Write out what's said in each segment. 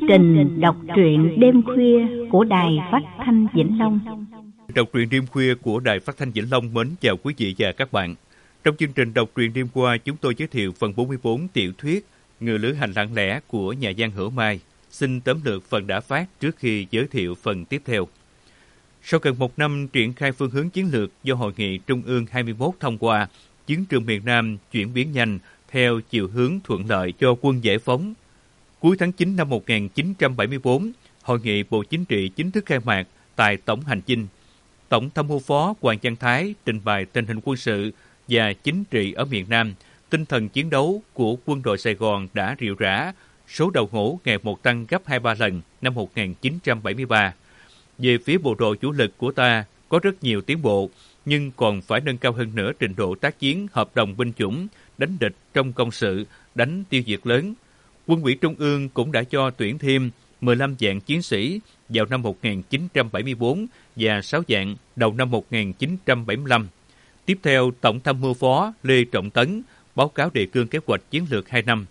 trình đọc truyện đêm khuya của Đài Phát thanh Vĩnh Long. Đọc truyện đêm khuya của Đài Phát thanh Vĩnh Long mến chào quý vị và các bạn. Trong chương trình đọc truyện đêm qua, chúng tôi giới thiệu phần 44 tiểu thuyết Người lữ hành lặng lẽ của nhà văn Hữu Mai. Xin tóm lược phần đã phát trước khi giới thiệu phần tiếp theo. Sau gần một năm triển khai phương hướng chiến lược do Hội nghị Trung ương 21 thông qua, chiến trường miền Nam chuyển biến nhanh theo chiều hướng thuận lợi cho quân giải phóng. Cuối tháng 9 năm 1974, Hội nghị Bộ Chính trị chính thức khai mạc tại Tổng Hành Dinh. Tổng tham mưu phó Hoàng Văn Thái trình bày tình hình quân sự và chính trị ở miền Nam. Tinh thần chiến đấu của quân đội Sài Gòn đã rệu rã, số đầu ngũ ngày một tăng gấp 2-3 lần năm 1973. Về phía bộ đội chủ lực của ta có rất nhiều tiến bộ, nhưng còn phải nâng cao hơn nữa trình độ tác chiến hợp đồng binh chủng, đánh địch trong công sự, đánh tiêu diệt lớn. Quân ủy Trung ương cũng đã cho tuyển thêm 15 vạn chiến sĩ vào năm 1974 và 6 vạn đầu năm 1975. Tiếp theo, Tổng tham mưu phó Lê Trọng Tấn báo cáo đề cương kế hoạch chiến lược 2 năm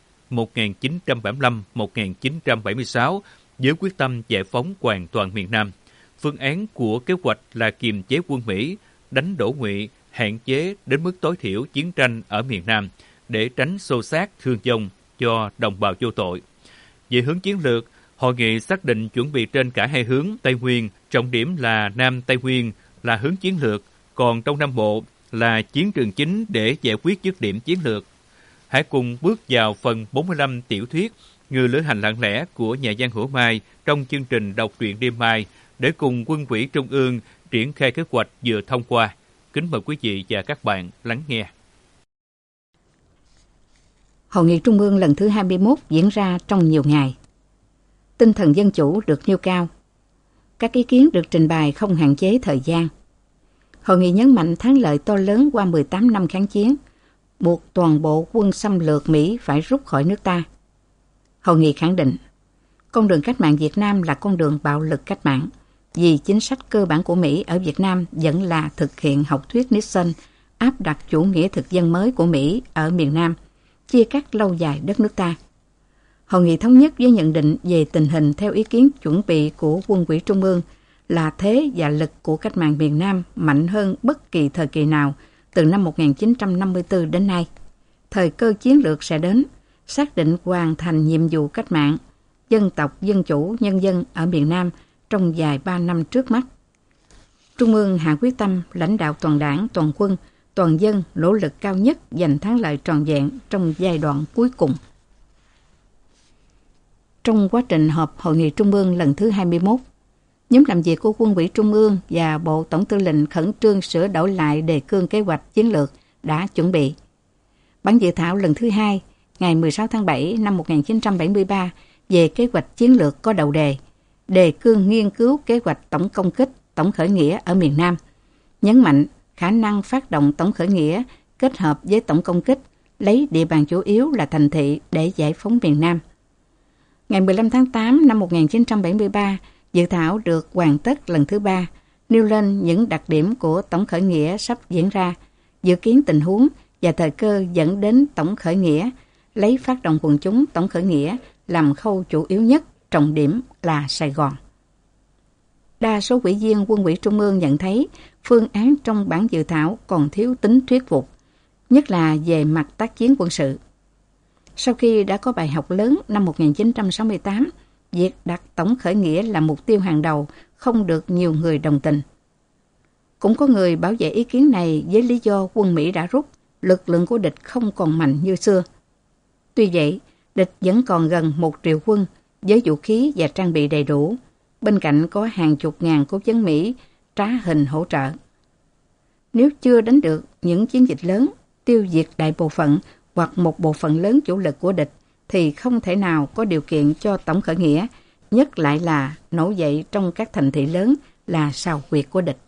1975-1976 với quyết tâm giải phóng hoàn toàn miền Nam. Phương án của kế hoạch là kiềm chế quân Mỹ, đánh đổ Ngụy, hạn chế đến mức tối thiểu chiến tranh ở miền Nam để tránh xô xát thương vong cho đồng bào vô tội. Về hướng chiến lược, hội nghị xác định chuẩn bị trên cả hai hướng Tây Nguyên, trọng điểm là Nam Tây Nguyên là hướng chiến lược, còn Đông Nam Bộ là chiến trường chính để giải quyết dứt điểm chiến lược. Hãy cùng bước vào phần 45 tiểu thuyết Người lữ hành lặng lẽ của nhà văn Hữu Mai trong chương trình đọc truyện đêm mai để cùng Quân ủy Trung ương triển khai kế hoạch vừa thông qua. Kính mời quý vị và các bạn lắng nghe. Hội nghị Trung ương lần thứ 21 diễn ra trong nhiều ngày. Tinh thần dân chủ được nêu cao. Các ý kiến được trình bày không hạn chế thời gian. Hội nghị nhấn mạnh thắng lợi to lớn qua 18 năm kháng chiến, buộc toàn bộ quân xâm lược Mỹ phải rút khỏi nước ta. Hội nghị khẳng định, con đường cách mạng Việt Nam là con đường bạo lực cách mạng, vì chính sách cơ bản của Mỹ ở Việt Nam vẫn là thực hiện học thuyết Nixon, áp đặt chủ nghĩa thực dân mới của Mỹ ở miền Nam, chia cắt lâu dài đất nước ta. Hội nghị thống nhất với nhận định về tình hình theo ý kiến chuẩn bị của Quân ủy Trung ương là thế và lực của cách mạng miền Nam mạnh hơn bất kỳ thời kỳ nào từ năm 1954 đến nay. Thời cơ chiến lược sẽ đến, xác định hoàn thành nhiệm vụ cách mạng, dân tộc, dân chủ, nhân dân ở miền Nam trong vài 3 năm trước mắt. Trung ương hạ quyết tâm lãnh đạo toàn đảng, toàn quân, toàn dân nỗ lực cao nhất giành thắng lợi trọn vẹn trong giai đoạn cuối cùng. Trong quá trình họp Hội nghị Trung ương lần thứ 21, nhóm làm việc của Quân ủy Trung ương và Bộ Tổng tư lệnh khẩn trương sửa đổi lại đề cương kế hoạch chiến lược đã chuẩn bị. Bản dự thảo lần thứ 2, ngày 16 tháng 7 năm 1973 về kế hoạch chiến lược có đầu đề cương nghiên cứu kế hoạch tổng công kích, tổng khởi nghĩa ở miền Nam, nhấn mạnh khả năng phát động tổng khởi nghĩa kết hợp với tổng công kích, lấy địa bàn chủ yếu là thành thị để giải phóng miền Nam. Ngày 15 tháng 8 năm 1973, dự thảo được hoàn tất lần thứ 3, nêu lên những đặc điểm của tổng khởi nghĩa sắp diễn ra, dự kiến tình huống và thời cơ dẫn đến tổng khởi nghĩa, lấy phát động quần chúng tổng khởi nghĩa làm khâu chủ yếu nhất, trọng điểm là Sài Gòn. Đa số ủy viên Quân ủy Trung ương nhận thấy phương án trong bản dự thảo còn thiếu tính thuyết phục, nhất là về mặt tác chiến quân sự. Sau khi đã có bài học lớn năm 1968, việc đặt tổng khởi nghĩa là mục tiêu hàng đầu không được nhiều người đồng tình. Cũng có người bảo vệ ý kiến này với lý do quân Mỹ đã rút, lực lượng của địch không còn mạnh như xưa. Tuy vậy, địch vẫn còn gần 1 triệu quân với vũ khí và trang bị đầy đủ, bên cạnh có hàng chục ngàn cố vấn Mỹ trá hình hỗ trợ. Nếu chưa đánh được những chiến dịch lớn, tiêu diệt đại bộ phận hoặc một bộ phận lớn chủ lực của địch, thì không thể nào có điều kiện cho tổng khởi nghĩa, nhất lại là nổi dậy trong các thành thị lớn là sào huyệt của địch.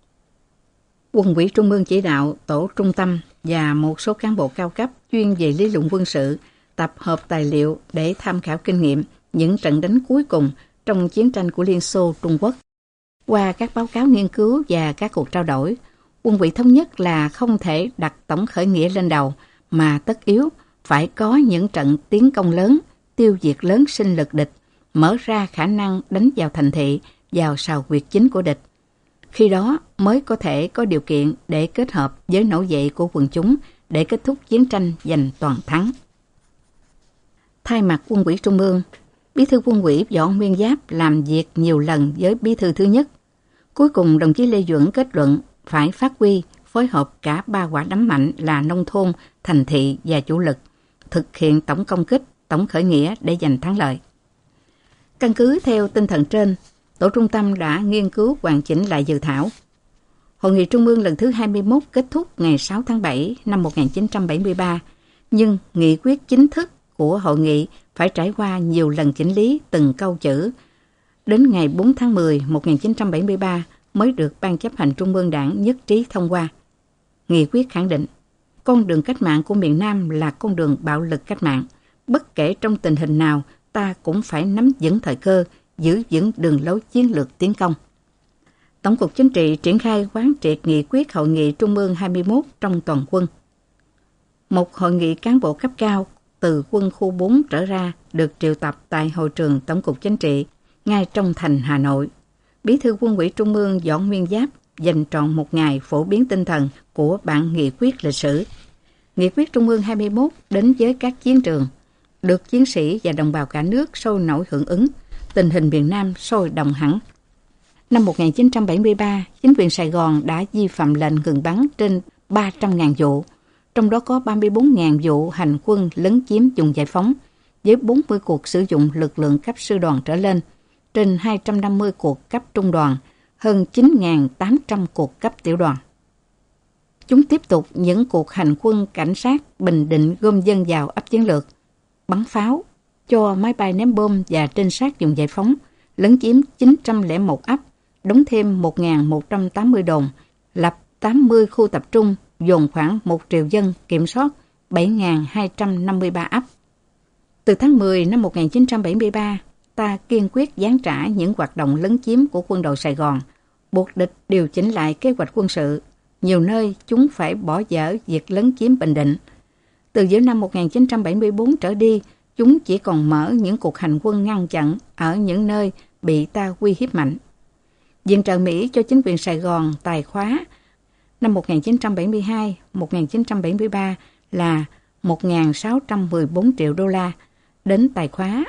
Quân ủy Trung ương chỉ đạo tổ trung tâm và một số cán bộ cao cấp chuyên về lý luận quân sự tập hợp tài liệu để tham khảo kinh nghiệm những trận đánh cuối cùng trong chiến tranh của Liên Xô Trung Quốc. Qua các báo cáo nghiên cứu và các cuộc trao đổi, Quân ủy thống nhất là không thể đặt tổng khởi nghĩa lên đầu, mà tất yếu phải có những trận tiến công lớn, tiêu diệt lớn sinh lực địch, mở ra khả năng đánh vào thành thị, vào sào huyệt chính của địch. Khi đó mới có thể có điều kiện để kết hợp với nổi dậy của quần chúng để kết thúc chiến tranh giành toàn thắng. Thay mặt Quân ủy Trung ương, Bí thư Quân ủy Võ Nguyên Giáp làm việc nhiều lần với Bí thư thứ nhất. Cuối cùng đồng chí Lê Duẩn kết luận phải phát huy, phối hợp cả ba quả đấm mạnh là nông thôn, thành thị và chủ lực, thực hiện tổng công kích, tổng khởi nghĩa để giành thắng lợi. Căn cứ theo tinh thần trên, Tổ trung tâm đã nghiên cứu hoàn chỉnh lại dự thảo. Hội nghị Trung ương lần thứ 21 kết thúc ngày 6 tháng 7 năm 1973, nhưng nghị quyết chính thức của hội nghị phải trải qua nhiều lần chỉnh lý từng câu chữ. Đến ngày 4 tháng 10 1973 mới được Ban chấp hành Trung ương Đảng nhất trí thông qua. Nghị quyết khẳng định, con đường cách mạng của miền Nam là con đường bạo lực cách mạng. Bất kể trong tình hình nào, ta cũng phải nắm vững thời cơ, giữ vững đường lối chiến lược tiến công. Tổng cục Chính trị triển khai quán triệt nghị quyết Hội nghị Trung ương 21 trong toàn quân. Một hội nghị cán bộ cấp cao từ quân khu 4 trở ra được triệu tập tại hội trường Tổng cục Chính trị ngay trong thành Hà Nội. Bí thư Quân ủy Trung ương Võ Nguyên Giáp dành trọn một ngày phổ biến tinh thần của bản nghị quyết lịch sử. Nghị quyết Trung ương 21 đến với các chiến trường, được chiến sĩ và đồng bào cả nước sôi nổi hưởng ứng, tình hình miền Nam sôi động hẳn. Năm 1973, chính quyền Sài Gòn đã vi phạm lệnh ngừng bắn trên 300.000 vụ, trong đó có 34.000 vụ hành quân lấn chiếm vùng giải phóng, với 40 cuộc sử dụng lực lượng cấp sư đoàn trở lên, trên 250 cuộc cấp trung đoàn, hơn 9.800 cuộc cấp tiểu đoàn. Chúng tiếp tục những cuộc hành quân cảnh sát Bình Định gom dân vào ấp chiến lược, bắn pháo, cho máy bay ném bom và trinh sát vùng giải phóng, lấn chiếm 901 ấp, đóng thêm 1.180 đồn, lập 80 khu tập trung, dồn khoảng 1 triệu dân, kiểm soát 7.253 ấp. Từ tháng 10 năm 1973, ta kiên quyết giáng trả những hoạt động lấn chiếm của quân đội Sài Gòn, buộc địch điều chỉnh lại kế hoạch quân sự. Nhiều nơi chúng phải bỏ dở việc lấn chiếm Bình Định. Từ giữa năm 1974 trở đi, chúng chỉ còn mở những cuộc hành quân ngăn chặn ở những nơi bị ta uy hiếp mạnh. Viện trợ Mỹ cho chính quyền Sài Gòn tài khóa năm 1972-1973 là 1.614 triệu đô la, đến tài khóa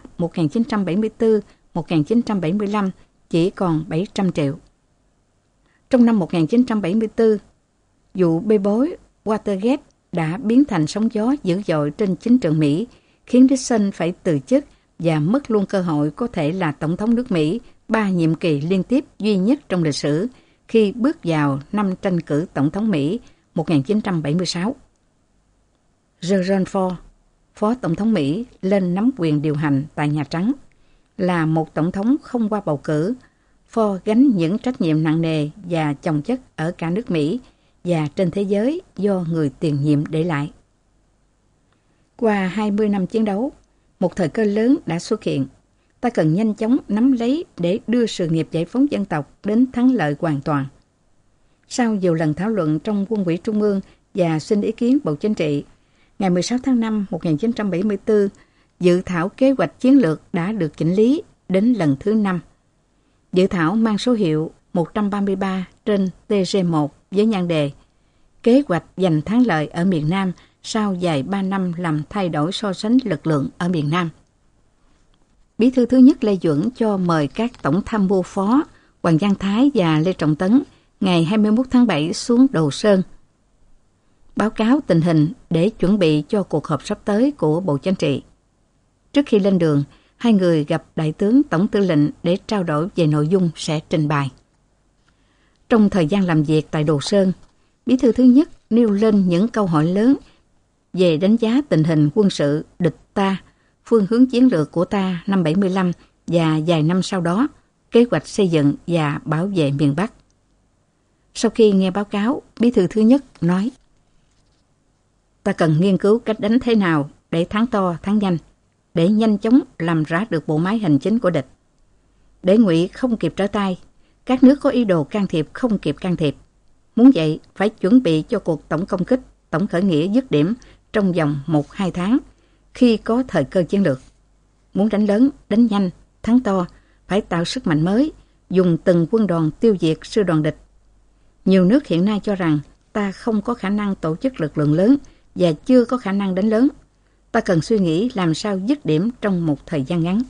1974-1975 chỉ còn 700 triệu. Trong năm 1974, vụ bê bối Watergate đã biến thành sóng gió dữ dội trên chính trường Mỹ, khiến Nixon phải từ chức và mất luôn cơ hội có thể là Tổng thống nước Mỹ 3 nhiệm kỳ liên tiếp duy nhất trong lịch sử khi bước vào năm tranh cử Tổng thống Mỹ 1976. Gerald Ford, Phó Tổng thống Mỹ, lên nắm quyền điều hành tại Nhà Trắng. Là một Tổng thống không qua bầu cử, Ford gánh những trách nhiệm nặng nề và chồng chất ở cả nước Mỹ và trên thế giới do người tiền nhiệm để lại. Qua 20 năm chiến đấu, một thời cơ lớn đã xuất hiện. Ta cần nhanh chóng nắm lấy để đưa sự nghiệp giải phóng dân tộc đến thắng lợi hoàn toàn. Sau nhiều lần thảo luận trong Quân ủy Trung ương và xin ý kiến Bộ Chính trị, ngày 16 tháng 5 1974, dự thảo kế hoạch chiến lược đã được chỉnh lý đến lần thứ 5. Dự thảo mang số hiệu 133 trên TG1 với nhan đề Kế hoạch giành thắng lợi ở miền Nam sau dài 3 năm làm thay đổi so sánh lực lượng ở miền Nam. Bí thư thứ nhất Lê Duẩn cho mời các tổng tham mưu phó Hoàng Giang Thái và Lê Trọng Tấn ngày 21 tháng 7 xuống Đồ Sơn, báo cáo tình hình để chuẩn bị cho cuộc họp sắp tới của Bộ Chính trị. Trước khi lên đường, hai người gặp Đại tướng Tổng tư lệnh để trao đổi về nội dung sẽ trình bày. Trong thời gian làm việc tại Đồ Sơn, Bí thư thứ nhất nêu lên những câu hỏi lớn về đánh giá tình hình quân sự địch ta, phương hướng chiến lược của ta năm 75 và vài năm sau đó, kế hoạch xây dựng và bảo vệ miền Bắc. Sau khi nghe báo cáo, Bí thư thứ nhất nói: Ta cần nghiên cứu cách đánh thế nào để thắng to, thắng nhanh, để nhanh chóng làm rã được bộ máy hành chính của địch. Để Ngụy không kịp trở tay, các nước có ý đồ can thiệp không kịp can thiệp. Muốn vậy, phải chuẩn bị cho cuộc tổng công kích, tổng khởi nghĩa dứt điểm trong vòng 1-2 tháng, khi có thời cơ chiến lược. Muốn đánh lớn, đánh nhanh, thắng to, phải tạo sức mạnh mới, dùng từng quân đoàn tiêu diệt sư đoàn địch. Nhiều nước hiện nay cho rằng ta không có khả năng tổ chức lực lượng lớn và chưa có khả năng đánh lớn. Ta cần suy nghĩ làm sao dứt điểm trong một thời gian ngắn.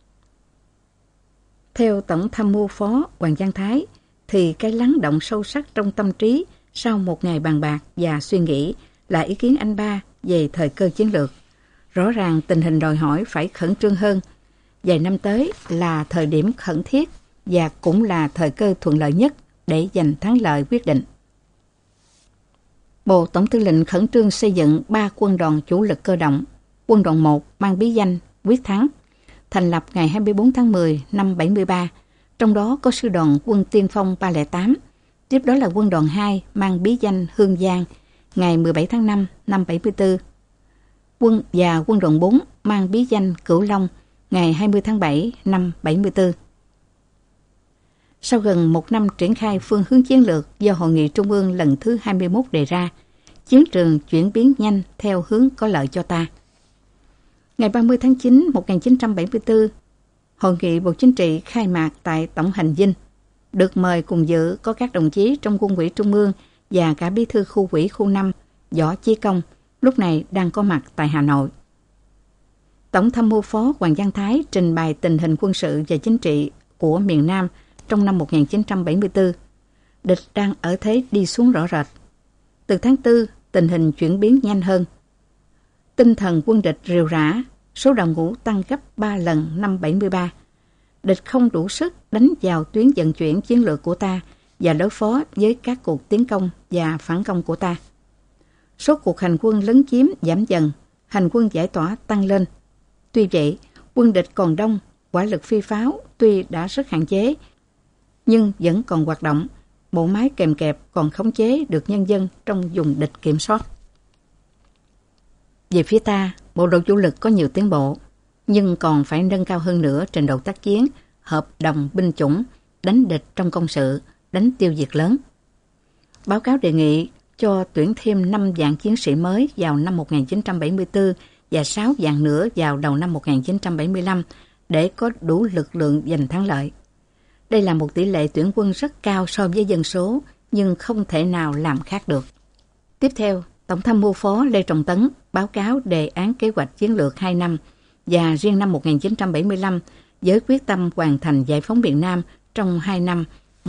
Theo Tổng tham mưu phó Hoàng Giang Thái, thì cái lắng động sâu sắc trong tâm trí sau một ngày bàn bạc và suy nghĩ là ý kiến anh Ba về thời cơ chiến lược. Rõ ràng tình hình đòi hỏi phải khẩn trương hơn. Vài năm tới là thời điểm khẩn thiết và cũng là thời cơ thuận lợi nhất để giành thắng lợi quyết định. Bộ Tổng tư lệnh khẩn trương xây dựng 3 quân đoàn chủ lực cơ động. Quân đoàn 1 mang bí danh Quyết Thắng, thành lập ngày 24 tháng 10 năm 73, trong đó có sư đoàn quân tiên phong 308. Tiếp đó là quân đoàn 2 mang bí danh Hương Giang, ngày 17 tháng 5 năm 74. Quân đoàn 4 mang bí danh Cửu Long, ngày 20 tháng 7 năm 74. Sau gần một năm triển khai phương hướng chiến lược do Hội nghị Trung ương lần thứ 21 đề ra, chiến trường chuyển biến nhanh theo hướng có lợi cho ta. Ngày 30 tháng 9 1974, Hội nghị Bộ Chính trị khai mạc tại Tổng hành Dinh. Được mời cùng dự có các đồng chí trong Quân ủy Trung ương và cả bí thư khu ủy khu 5, Võ Chí Công, lúc này đang có mặt tại Hà Nội. Tổng tham mưu phó Hoàng Giang Thái trình bày tình hình quân sự và chính trị của miền Nam trong năm 1974. Địch đang ở thế đi xuống rõ rệt. Từ tháng 4, tình hình chuyển biến nhanh hơn. Tinh thần quân địch rệu rã, số đội ngũ tăng gấp 3 lần năm 73. Địch không đủ sức đánh vào tuyến vận chuyển chiến lược của ta và đối phó với các cuộc tiến công và phản công của ta. Số cuộc hành quân lấn chiếm giảm dần, hành quân giải tỏa tăng lên. Tuy vậy, quân địch còn đông, hỏa lực phi pháo tuy đã rất hạn chế, nhưng vẫn còn hoạt động. Bộ máy kèm kẹp còn khống chế được nhân dân trong vùng địch kiểm soát. Về phía ta, bộ đội chủ lực có nhiều tiến bộ, nhưng còn phải nâng cao hơn nữa trình độ tác chiến, hợp đồng binh chủng, đánh địch trong công sự, đánh tiêu diệt lớn. Báo cáo đề nghị cho tuyển thêm 5 vạn chiến sĩ mới vào năm 1974 và 6 vạn nữa vào đầu năm 1975 để có đủ lực lượng giành thắng lợi. Đây là một tỷ lệ tuyển quân rất cao so với dân số, nhưng không thể nào làm khác được. Tiếp theo, Tổng tham mưu phó Lê Trọng Tấn báo cáo đề án kế hoạch chiến lược 2 năm và riêng năm 1975 với quyết tâm hoàn thành giải phóng miền Nam trong 2 năm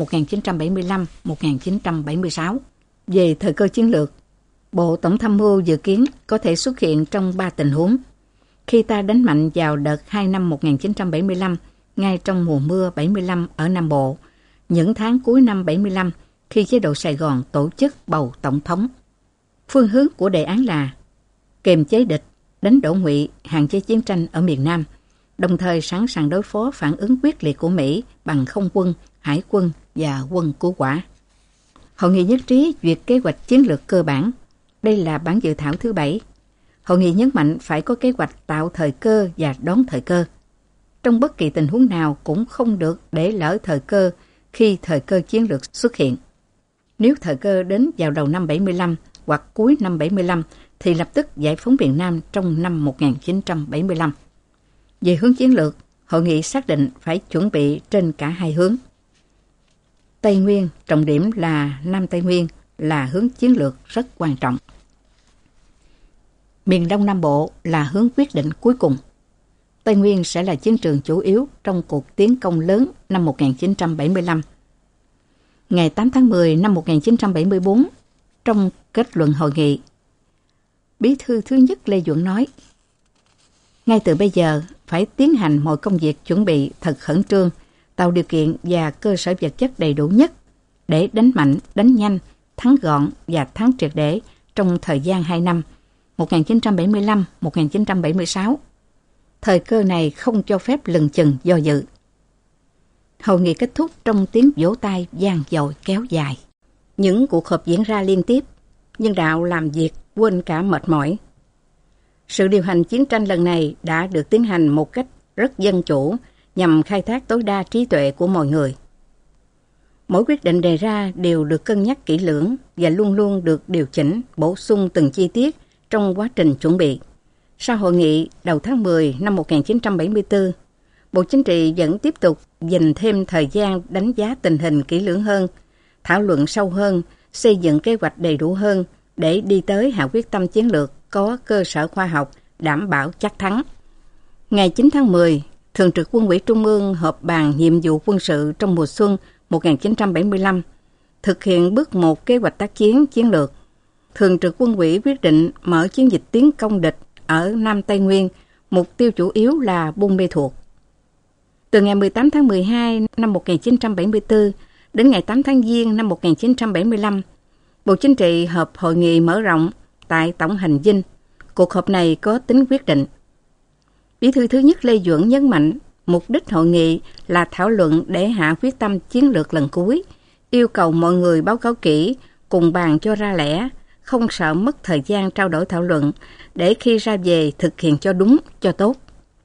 1975-1976. Về thời cơ chiến lược, Bộ Tổng tham mưu dự kiến có thể xuất hiện trong 3 tình huống. Khi ta đánh mạnh vào đợt 2 năm 1975, ngay trong mùa mưa 75 ở Nam Bộ, những tháng cuối năm 75 khi chế độ Sài Gòn tổ chức bầu tổng thống. Phương hướng của đề án là kiềm chế địch, đánh đổ Ngụy, hạn chế chiến tranh ở miền Nam, đồng thời sẵn sàng đối phó phản ứng quyết liệt của Mỹ bằng không quân, hải quân và quân cứu hỏa. Hội nghị nhất trí duyệt kế hoạch chiến lược cơ bản. Đây là bản dự thảo thứ 7. Hội nghị nhấn mạnh phải có kế hoạch tạo thời cơ và đón thời cơ. Trong bất kỳ tình huống nào cũng không được để lỡ thời cơ khi thời cơ chiến lược xuất hiện. Nếu thời cơ đến vào đầu năm 75 hoặc cuối năm 75 thì lập tức giải phóng miền Nam trong năm 1975. Về hướng chiến lược, hội nghị xác định phải chuẩn bị trên cả hai hướng. Tây Nguyên, trọng điểm là Nam Tây Nguyên, là hướng chiến lược rất quan trọng. Miền Đông Nam Bộ là hướng quyết định cuối cùng. Tây Nguyên sẽ là chiến trường chủ yếu trong cuộc tiến công lớn năm 1975. Ngày 8 tháng 10 năm 1974, trong kết luận hội nghị, Bí thư thứ nhất Lê Duẩn nói: ngay từ bây giờ phải tiến hành mọi công việc chuẩn bị thật khẩn trương, tạo điều kiện và cơ sở vật chất đầy đủ nhất để đánh mạnh, đánh nhanh, thắng gọn và thắng triệt để trong thời gian 2 năm 1975-1976. Thời cơ này không cho phép lừng chừng do dự. Hội nghị kết thúc trong tiếng vỗ tay vang dội kéo dài. Những cuộc họp diễn ra liên tiếp, nhưng đạo làm việc quên cả mệt mỏi. Sự điều hành chiến tranh lần này đã được tiến hành một cách rất dân chủ nhằm khai thác tối đa trí tuệ của mọi người. Mỗi quyết định đề ra đều được cân nhắc kỹ lưỡng và luôn luôn được điều chỉnh, bổ sung từng chi tiết trong quá trình chuẩn bị. Sau hội nghị đầu tháng 10 năm 1974, Bộ Chính trị vẫn tiếp tục dành thêm thời gian đánh giá tình hình kỹ lưỡng hơn, thảo luận sâu hơn, xây dựng kế hoạch đầy đủ hơn để đi tới hạ quyết tâm chiến lược có cơ sở khoa học, đảm bảo chắc thắng. Ngày 9 tháng 10, Thường trực Quân ủy Trung ương họp bàn nhiệm vụ quân sự trong mùa xuân 1975, thực hiện bước 1 kế hoạch tác chiến chiến lược. Thường trực Quân ủy quyết định mở chiến dịch tiến công địch ở Nam Tây Nguyên, mục tiêu chủ yếu là Buôn Mê Thuột. Từ ngày 18 tháng 12 năm 1974 đến ngày 8 tháng Giêng năm 1975, Bộ Chính trị họp hội nghị mở rộng tại Tổng hành Dinh. Cuộc họp này có tính quyết định. Bí thư thứ nhất Lê Duẩn nhấn mạnh, mục đích hội nghị là thảo luận để hạ quyết tâm chiến lược lần cuối, yêu cầu mọi người báo cáo kỹ, cùng bàn cho ra lẽ, không sợ mất thời gian trao đổi thảo luận, để khi ra về thực hiện cho đúng, cho tốt.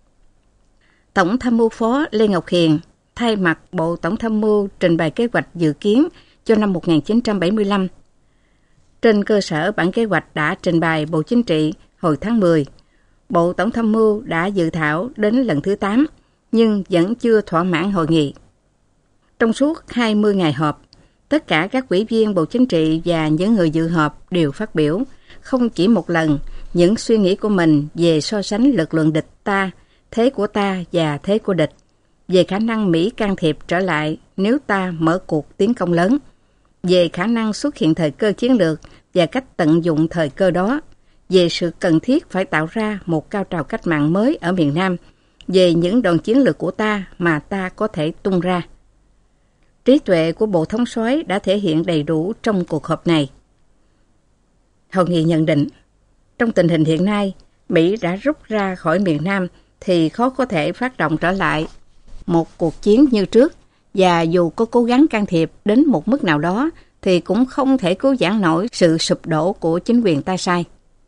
Tổng tham mưu phó Lê Ngọc Hiền thay mặt Bộ Tổng tham mưu trình bày kế hoạch dự kiến cho năm 1975. Trên cơ sở bản kế hoạch đã trình bày Bộ Chính trị hồi tháng 10, Bộ Tổng tham mưu đã dự thảo đến lần thứ 8, nhưng vẫn chưa thỏa mãn hội nghị. Trong suốt 20 ngày họp, tất cả các ủy viên Bộ Chính trị và những người dự họp đều phát biểu, không chỉ một lần, những suy nghĩ của mình về so sánh lực lượng địch ta, thế của ta và thế của địch, về khả năng Mỹ can thiệp trở lại nếu ta mở cuộc tiến công lớn, về khả năng xuất hiện thời cơ chiến lược và cách tận dụng thời cơ đó, về sự cần thiết phải tạo ra một cao trào cách mạng mới ở miền Nam, về những đòn chiến lược của ta mà ta có thể tung ra. Trí tuệ của Bộ Thống soái đã thể hiện đầy đủ trong cuộc họp này. Hội nghị nhận định, trong tình hình hiện nay, Mỹ đã rút ra khỏi miền Nam thì khó có thể phát động trở lại một cuộc chiến như trước, và dù có cố gắng can thiệp đến một mức nào đó thì cũng không thể cứu vãn nổi sự sụp đổ của chính quyền tay sai.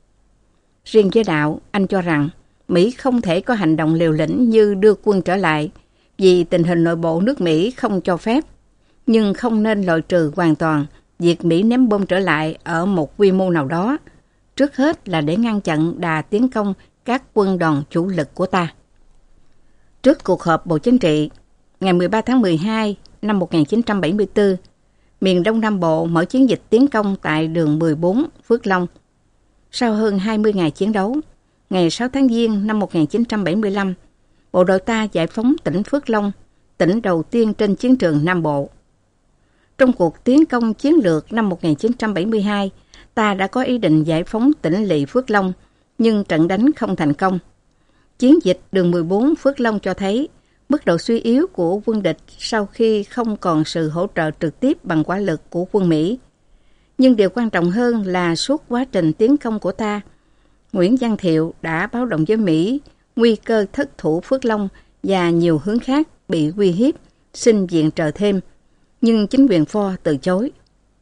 Riêng với Đạo, anh cho rằng Mỹ không thể có hành động liều lĩnh như đưa quân trở lại vì tình hình nội bộ nước Mỹ không cho phép, nhưng không nên loại trừ hoàn toàn việc Mỹ ném bom trở lại ở một quy mô nào đó, trước hết là để ngăn chặn đà tiến công các quân đoàn chủ lực của ta. Trước cuộc họp Bộ Chính trị, ngày 13 tháng 12 năm 1974, miền Đông Nam Bộ mở chiến dịch tiến công tại đường 14 Phước Long. Sau hơn 20 ngày chiến đấu, ngày 6 tháng Giêng năm 1975, bộ đội ta giải phóng tỉnh Phước Long, tỉnh đầu tiên trên chiến trường Nam Bộ. Trong cuộc tiến công chiến lược năm 1972, ta đã có ý định giải phóng tỉnh lỵ Phước Long, nhưng trận đánh không thành công. Chiến dịch đường 14 Phước Long cho thấy mức độ suy yếu của quân địch sau khi không còn sự hỗ trợ trực tiếp bằng hỏa lực của quân Mỹ. Nhưng điều quan trọng hơn là suốt quá trình tiến công của ta, Nguyễn Văn Thiệu đã báo động với Mỹ nguy cơ thất thủ Phước Long và nhiều hướng khác bị uy hiếp, xin viện trợ thêm, nhưng chính quyền Ford từ chối.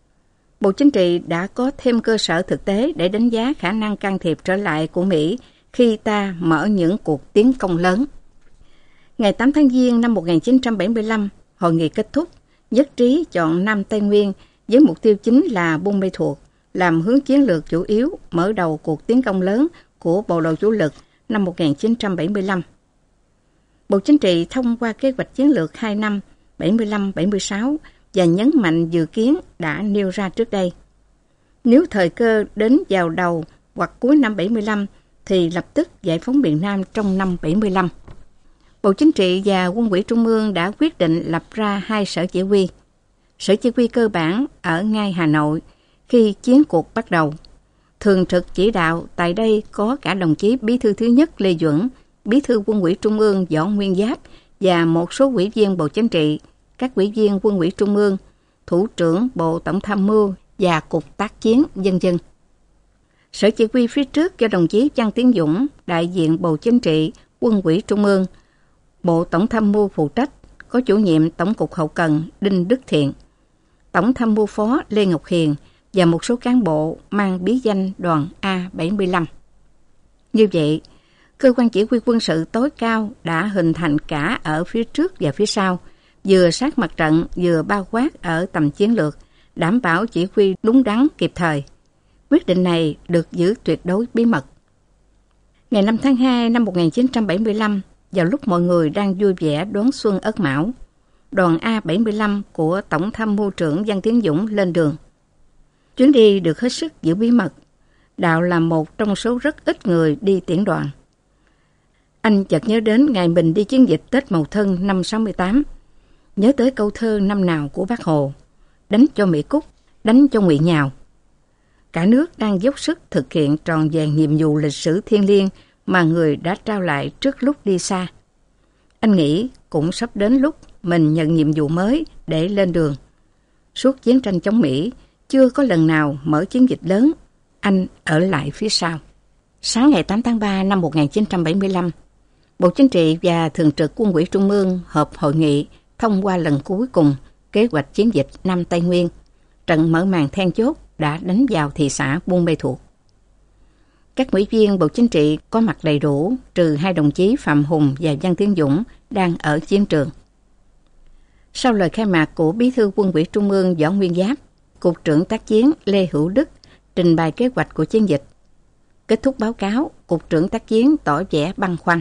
Bộ Chính trị đã có thêm cơ sở thực tế để đánh giá khả năng can thiệp trở lại của Mỹ khi ta mở những cuộc tiến công lớn. Ngày 8 tháng Giêng năm 1975, hội nghị kết thúc, nhất trí chọn Nam Tây Nguyên với mục tiêu chính là Buôn Mê Thuột, làm hướng chiến lược chủ yếu mở đầu cuộc tiến công lớn của bộ đội chủ lực năm 1975. Bộ Chính trị thông qua kế hoạch chiến lược 2 năm 75-76 và nhấn mạnh dự kiến đã nêu ra trước đây. Nếu thời cơ đến vào đầu hoặc cuối năm 75 thì lập tức giải phóng miền Nam trong năm 75. Bộ Chính trị và Quân ủy Trung ương đã quyết định lập ra 2 sở chỉ huy. Sở chỉ huy cơ bản ở ngay Hà Nội khi chiến cuộc bắt đầu. Thường trực chỉ đạo tại đây có cả đồng chí Bí thư thứ nhất Lê Duẩn, Bí thư Quân ủy Trung ương Võ Nguyên Giáp và một số ủy viên Bộ Chính trị, các ủy viên Quân ủy Trung ương, Thủ trưởng Bộ Tổng tham mưu và Cục Tác chiến v.v. Sở chỉ huy phía trước do đồng chí Văn Tiến Dũng, đại diện Bộ Chính trị, Quân ủy Trung ương, Bộ Tổng tham mưu phụ trách, có chủ nhiệm Tổng cục Hậu cần Đinh Đức Thiện, Tổng tham mưu phó Lê Ngọc Hiền và một số cán bộ mang bí danh đoàn A75. Như vậy, cơ quan chỉ huy quân sự tối cao đã hình thành cả ở phía trước và phía sau, vừa sát mặt trận vừa bao quát ở tầm chiến lược, đảm bảo chỉ huy đúng đắn kịp thời. Quyết định này được giữ tuyệt đối bí mật. Ngày 5 tháng 2 năm 1975, vào lúc mọi người đang vui vẻ đón xuân Ất Mão, đoàn A75 của Tổng tham mưu trưởng Văn Tiến Dũng lên đường. Chuyến đi được hết sức giữ bí mật. Đạo là một trong số rất ít người đi tiễn đoàn. Anh chợt nhớ đến ngày mình đi chiến dịch Tết Mậu Thân năm 68. Nhớ tới câu thơ năm nào của Bác Hồ: đánh cho Mỹ Cúc, đánh cho Ngụy Nhào. Cả nước đang dốc sức thực hiện trọn vẹn nhiệm vụ lịch sử thiêng liêng mà người đã trao lại trước lúc đi xa. Anh nghĩ cũng sắp đến lúc mình nhận nhiệm vụ mới để lên đường. Suốt chiến tranh chống Mỹ, chưa có lần nào mở chiến dịch lớn, anh ở lại phía sau. Sáng ngày 8 tháng 3 năm 1975, Bộ Chính trị và Thường trực Quân ủy Trung ương họp hội nghị thông qua lần cuối cùng kế hoạch chiến dịch Nam Tây Nguyên. Trận mở màn then chốt đã đánh vào thị xã Buôn Mê Thuột. Các ủy viên Bộ Chính trị có mặt đầy đủ, trừ hai đồng chí Phạm Hùng và Văn Tiến Dũng đang ở chiến trường. Sau lời khai mạc của Bí thư Quân ủy Trung ương Võ Nguyên Giáp, Cục trưởng tác chiến Lê Hữu Đức trình bày kế hoạch của chiến dịch. Kết thúc báo cáo, Cục trưởng tác chiến tỏ vẻ băn khoăn.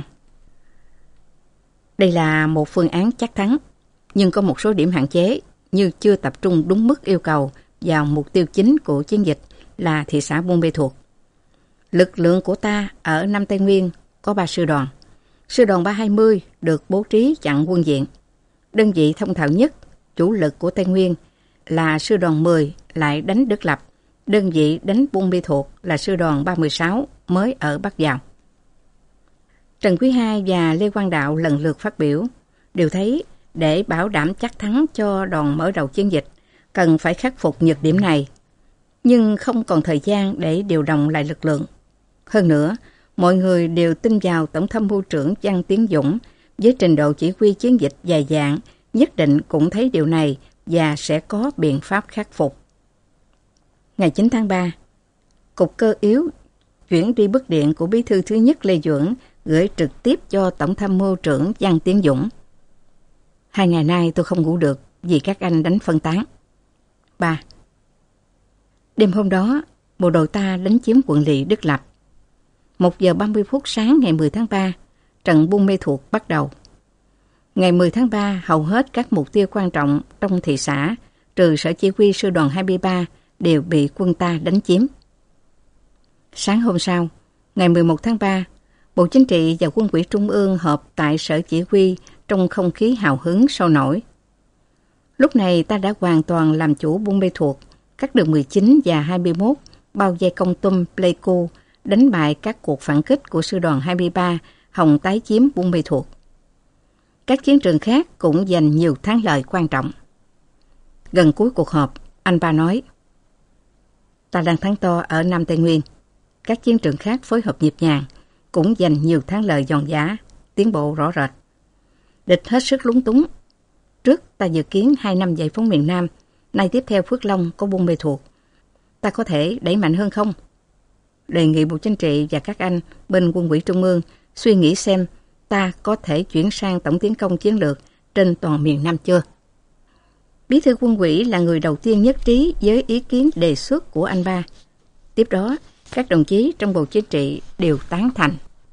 Đây là một phương án chắc thắng, nhưng có một số điểm hạn chế như chưa tập trung đúng mức yêu cầu vào mục tiêu chính của chiến dịch là thị xã Buôn Mê Thuột. Lực lượng của ta ở Nam Tây Nguyên có 3 sư đoàn. Sư đoàn 320 được bố trí chặn quân diện. Đơn vị thông thạo nhất, chủ lực của Tây Nguyên là sư đoàn 10 lại đánh Đức Lập. Đơn vị đánh Buôn Mê Thuột là sư đoàn 316 mới ở Bắc Giào. Trần Quý II và Lê Quang Đạo lần lượt phát biểu, đều thấy để bảo đảm chắc thắng cho đòn mở đầu chiến dịch, cần phải khắc phục nhược điểm này, nhưng không còn thời gian để điều động lại lực lượng. Hơn nữa, mọi người đều tin vào Tổng tham mưu trưởng Văn Tiến Dũng với trình độ chỉ huy chiến dịch dày dạn, nhất định cũng thấy điều này và sẽ có biện pháp khắc phục. Ngày 9 tháng 3, Cục Cơ yếu chuyển đi bức điện của Bí thư thứ nhất Lê Duẩn gửi trực tiếp cho Tổng tham mưu trưởng Văn Tiến Dũng. 2 ngày nay tôi không ngủ được vì các anh đánh phân tán. 3. Đêm hôm đó, bộ đội ta đánh chiếm quận lỵ Đức Lập. 1 giờ 30 phút sáng ngày 10 tháng 3, trận Buôn Mê Thuột bắt đầu. Ngày 10 tháng 3, hầu hết các mục tiêu quan trọng trong thị xã, trừ sở chỉ huy sư đoàn 23, đều bị quân ta đánh chiếm. Sáng hôm sau, ngày 11 tháng 3, Bộ Chính trị và Quân ủy Trung ương họp tại sở chỉ huy trong không khí hào hứng sôi nổi. Lúc này ta đã hoàn toàn làm chủ Buôn Mê Thuột, các đường 19 và 21 bao vây Công Tum, Pleiku, đánh bại các cuộc phản kích của sư đoàn 23 hòng tái chiếm Buôn Mê Thuột. Các chiến trường khác cũng giành nhiều thắng lợi quan trọng. Gần cuối cuộc họp, anh Ba nói, ta đang thắng to ở Nam Tây Nguyên. Các chiến trường khác phối hợp nhịp nhàng, cũng giành nhiều thắng lợi giòn giã, tiến bộ rõ rệt. Địch hết sức lúng túng. Trước ta dự kiến 2 năm giải phóng miền Nam, nay tiếp theo Phước Long có Buôn Mê Thuột. Ta có thể đẩy mạnh hơn không? Đề nghị Bộ Chính trị và các anh bên Quân ủy Trung ương suy nghĩ xem ta có thể chuyển sang tổng tiến công chiến lược trên toàn miền Nam chưa? Bí thư Quân ủy là người đầu tiên nhất trí với ý kiến đề xuất của anh Ba. Tiếp đó, các đồng chí trong Bộ Chính trị đều tán thành.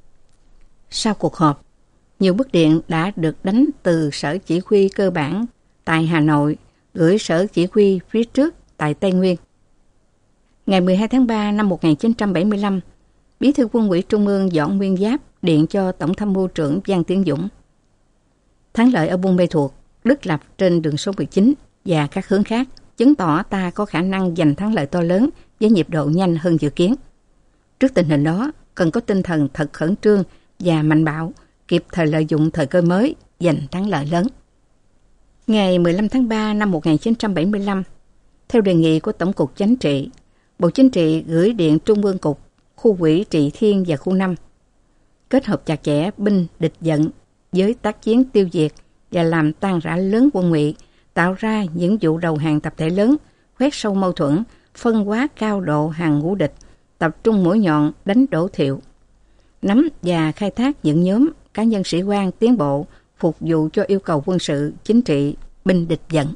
Sau cuộc họp, nhiều bức điện đã được đánh từ sở chỉ huy cơ bản tại Hà Nội gửi sở chỉ huy phía trước tại Tây Nguyên. Ngày 12 tháng 3 năm 1975, Bí thư Quân ủy Trung ương Võ Nguyên Giáp điện cho Tổng tham mưu trưởng Văn Tiến Dũng. Thắng lợi ở Buôn Mê Thuột, Đức Lập trên đường số 19 và các hướng khác chứng tỏ ta có khả năng giành thắng lợi to lớn với nhịp độ nhanh hơn dự kiến. Trước tình hình đó, cần có tinh thần thật khẩn trương và mạnh bạo, kịp thời lợi dụng thời cơ mới, giành thắng lợi lớn. Ngày 15 tháng 3 năm 1975, theo đề nghị của Tổng cục Chính trị, Bộ Chính trị gửi điện Trung ương Cục, khu ủy Trị Thiên và khu 5, kết hợp chặt chẽ binh địch giận với tác chiến tiêu diệt và làm tan rã lớn quân Ngụy, tạo ra những vụ đầu hàng tập thể lớn, khoét sâu mâu thuẫn, phân hóa cao độ hàng ngũ địch, tập trung mũi nhọn đánh đổ Thiệu, nắm và khai thác những nhóm cá nhân sĩ quan tiến bộ phục vụ cho yêu cầu quân sự, chính trị, binh địch giận.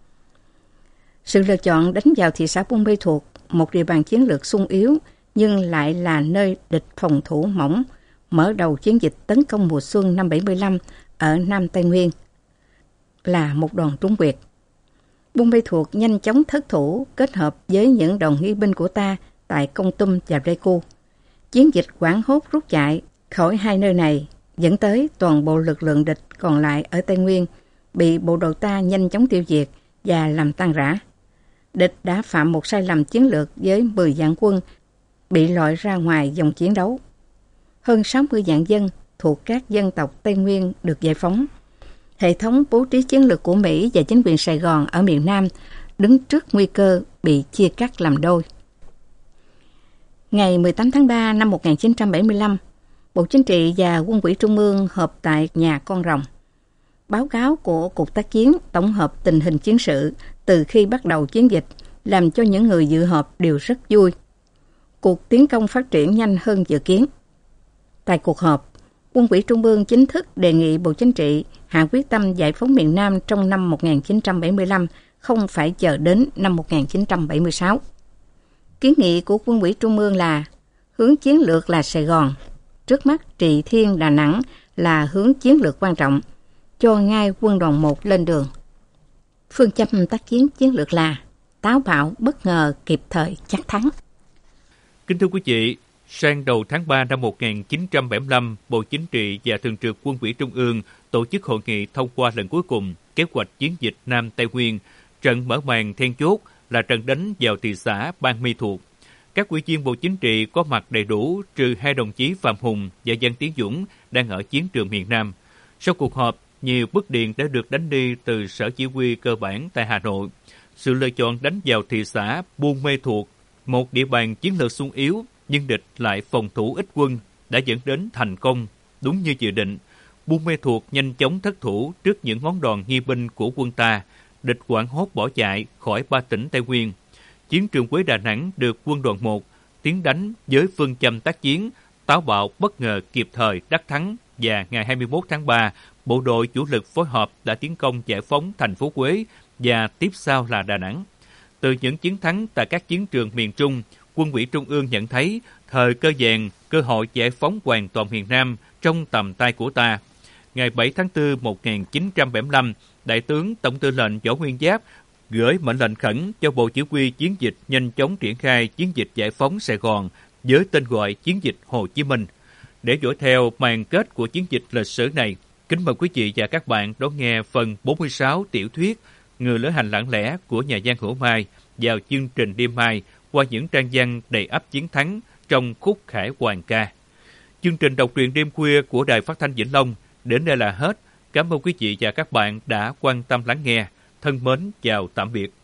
Sự lựa chọn đánh vào thị xã Buôn Mê Thuột, một địa bàn chiến lược xung yếu nhưng lại là nơi địch phòng thủ mỏng, mở đầu chiến dịch tấn công mùa xuân năm 75 ở Nam Tây Nguyên, là một đòn trúng quyệt. Buôn Mê Thuột nhanh chóng thất thủ kết hợp với những đòn nghi binh của ta tại Kon Tum và Pleiku. Chiến dịch hoảng hốt rút chạy khỏi hai nơi này dẫn tới toàn bộ lực lượng địch còn lại ở Tây Nguyên bị bộ đội ta nhanh chóng tiêu diệt và làm tan rã. Địch đã phạm một sai lầm chiến lược với 10 vạn quân bị loại ra ngoài dòng chiến đấu. Hơn 60 vạn dân thuộc các dân tộc Tây Nguyên được giải phóng. Hệ thống bố trí chiến lược của Mỹ và chính quyền Sài Gòn ở miền Nam đứng trước nguy cơ bị chia cắt làm đôi. Ngày 18 tháng 3 năm 1975, Bộ Chính trị và Quân ủy Trung ương họp tại nhà Con Rồng. Báo cáo của Cục Tác chiến tổng hợp tình hình chiến sự từ khi bắt đầu chiến dịch làm cho những người dự họp đều rất vui. Cuộc tiến công phát triển nhanh hơn dự kiến. Tại cuộc họp, Quân ủy Trung ương chính thức đề nghị Bộ Chính trị hạ quyết tâm giải phóng miền Nam trong năm 1975, không phải chờ đến năm 1976. Kiến nghị của Quân ủy Trung ương là hướng chiến lược là Sài Gòn, trước mắt Trị Thiên Đà Nẵng là hướng chiến lược quan trọng, cho ngay quân đoàn 1 lên đường. Phương châm tác chiến chiến lược là táo bạo, bất ngờ, kịp thời, chắc thắng. Kính thưa quý vị, sang đầu tháng 3 năm 1975, Bộ Chính trị và Thường trực Quân ủy Trung ương tổ chức hội nghị thông qua lần cuối cùng kế hoạch chiến dịch Nam Tây Nguyên. Trận mở màn then chốt là trận đánh vào thị xã Ban Mê Thuột. Các ủy viên Bộ Chính trị có mặt đầy đủ trừ hai đồng chí Phạm Hùng và Văn Tiến Dũng đang ở chiến trường miền Nam. Sau cuộc họp, nhiều bức điện đã được đánh đi từ Sở Chỉ huy cơ bản tại Hà Nội. Sự lựa chọn đánh vào thị xã Buôn Mê Thuột, một địa bàn chiến lược xung yếu nhưng địch lại phòng thủ ít quân, đã dẫn đến thành công. Đúng như dự định, Buôn Mê Thuột nhanh chóng thất thủ trước những món đòn nghi binh của quân ta. Địch hoảng hốt bỏ chạy khỏi 3 tỉnh Tây Nguyên. Chiến trường Quế Đà Nẵng được quân đoàn 1 tiến đánh với phương châm tác chiến táo bạo, bất ngờ, kịp thời, đắc thắng, và ngày 21 tháng 3, bộ đội chủ lực phối hợp đã tiến công giải phóng thành phố Quế và tiếp sau là Đà Nẵng. Từ những chiến thắng tại các chiến trường miền Trung, Quân ủy Trung ương nhận thấy thời cơ vàng, cơ hội giải phóng hoàn toàn miền Nam trong tầm tay của ta. Ngày 7 tháng 4 1975, Đại tướng Tổng tư lệnh Võ Nguyên Giáp gửi mệnh lệnh khẩn cho Bộ Chỉ huy chiến dịch nhanh chóng triển khai chiến dịch giải phóng Sài Gòn với tên gọi chiến dịch Hồ Chí Minh. Để dõi theo màn kết của chiến dịch lịch sử này, kính mời quý vị và các bạn đón nghe phần 46 tiểu thuyết Người lữ hành lặng lẽ của nhà văn Hữu Mai vào chương trình đêm mai qua những trang văn đầy ắp chiến thắng trong khúc Khải Hoàn ca. Chương trình đọc truyện đêm khuya của Đài Phát thanh Vĩnh Long đến đây là hết. Cảm ơn quý vị và các bạn đã quan tâm lắng nghe. Thân mến chào tạm biệt.